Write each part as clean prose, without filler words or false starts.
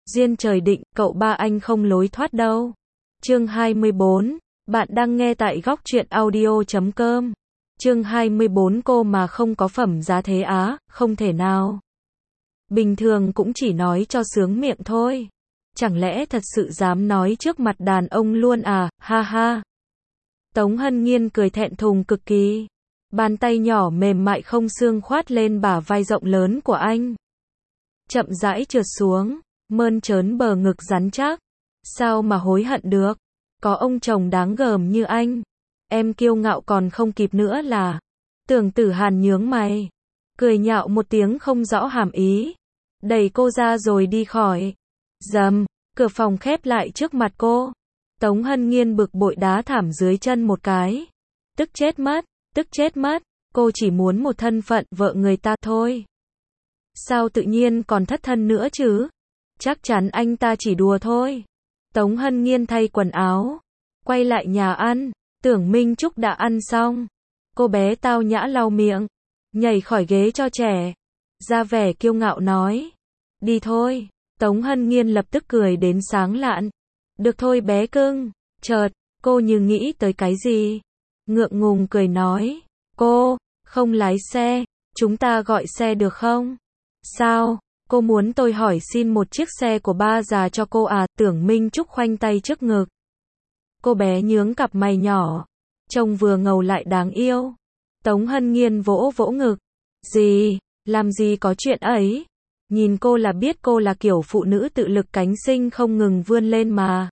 Duyên trời định, cậu ba anh không lối thoát đâu. Chương 24, bạn đang nghe tại góc truyện audio.com. Chương 24 cô mà không có phẩm giá thế á, không thể nào. Bình thường cũng chỉ nói cho sướng miệng thôi. Chẳng lẽ thật sự dám nói trước mặt đàn ông luôn à, ha ha. Tống Hân Nhiên cười thẹn thùng cực kỳ. Bàn tay nhỏ mềm mại không xương khoát lên bả vai rộng lớn của anh. Chậm rãi trượt xuống, mơn trớn bờ ngực rắn chắc. Sao mà hối hận được, có ông chồng đáng gờm như anh. Em kiêu ngạo còn không kịp nữa là. Tưởng Tử Hàn nhướng mày, cười nhạo một tiếng không rõ hàm ý. Đẩy cô ra rồi đi khỏi. Dầm, cửa phòng khép lại trước mặt cô. Tống Hân Nhiên bực bội đá thảm dưới chân một cái. Tức chết mất, tức chết mất. Cô chỉ muốn một thân phận vợ người ta thôi. Sao tự nhiên còn thất thân nữa chứ? Chắc chắn anh ta chỉ đùa thôi. Tống Hân Nhiên thay quần áo, quay lại nhà ăn. Tưởng Minh Trúc đã ăn xong. Cô bé tao nhã lau miệng, nhảy khỏi ghế cho trẻ, ra vẻ kiêu ngạo nói. Đi thôi. Tống Hân Nhiên lập tức cười đến sáng lạn. Được thôi bé cưng. Chợt, cô như nghĩ tới cái gì. Ngượng ngùng cười nói. Cô, không lái xe, chúng ta gọi xe được không? Sao, cô muốn tôi hỏi xin một chiếc xe của ba già cho cô à? Tưởng Minh Trúc khoanh tay trước ngực. Cô bé nhướng cặp mày nhỏ, trông vừa ngầu lại đáng yêu. Tống Hân Nhiên vỗ vỗ ngực. Gì, làm gì có chuyện ấy. Nhìn cô là biết cô là kiểu phụ nữ tự lực cánh sinh không ngừng vươn lên mà.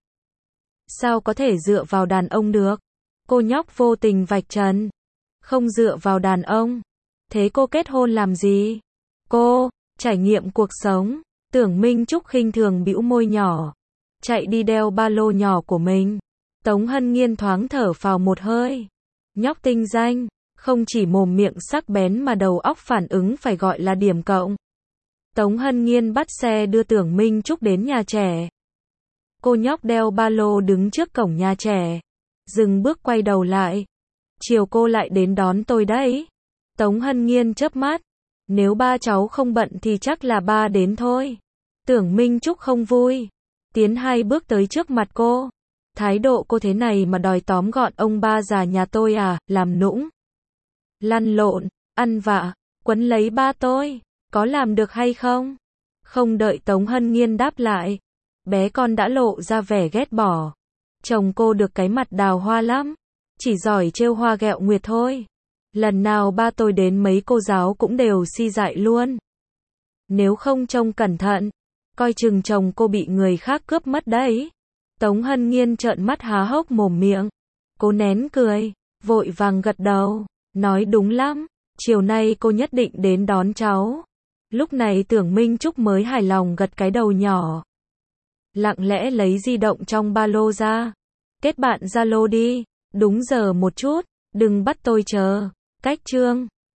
Sao có thể dựa vào đàn ông được? Cô nhóc vô tình vạch trần. Không dựa vào đàn ông. Thế cô kết hôn làm gì? Cô, trải nghiệm cuộc sống. Tưởng Minh Trúc khinh thường bĩu môi nhỏ, chạy đi đeo ba lô nhỏ của mình. Tống Hân Nhiên thoáng thở phào một hơi. Nhóc tinh danh, không chỉ mồm miệng sắc bén mà đầu óc phản ứng phải gọi là điểm cộng. Tống Hân Nhiên bắt xe đưa Tưởng Minh Trúc đến nhà trẻ. Cô nhóc đeo ba lô đứng trước cổng nhà trẻ, dừng bước quay đầu lại. Chiều cô lại đến đón tôi đấy. Tống Hân Nhiên chớp mắt. Nếu ba cháu không bận thì chắc là ba đến thôi. Tưởng Minh Trúc không vui, tiến 2 bước tới trước mặt cô. Thái độ cô thế này mà đòi tóm gọn ông ba già nhà tôi à, làm nũng, lăn lộn, ăn vạ, quấn lấy ba tôi, có làm được hay không? Không đợi Tống Hân Nhiên đáp lại, bé con đã lộ ra vẻ ghét bỏ. Chồng cô được cái mặt đào hoa lắm, chỉ giỏi trêu hoa ghẹo nguyệt thôi. Lần nào ba tôi đến mấy cô giáo cũng đều si dại luôn. Nếu không trông cẩn thận, coi chừng chồng cô bị người khác cướp mất đấy. Tống Hân Nhiên trợn mắt há hốc mồm miệng. Cô nén cười, vội vàng gật đầu, nói đúng lắm, chiều nay cô nhất định đến đón cháu. Lúc này Tưởng Minh Trúc mới hài lòng gật cái đầu nhỏ. Lặng lẽ lấy di động trong ba lô ra. Kết bạn Zalo đi, đúng giờ một chút, đừng bắt tôi chờ. Cách chương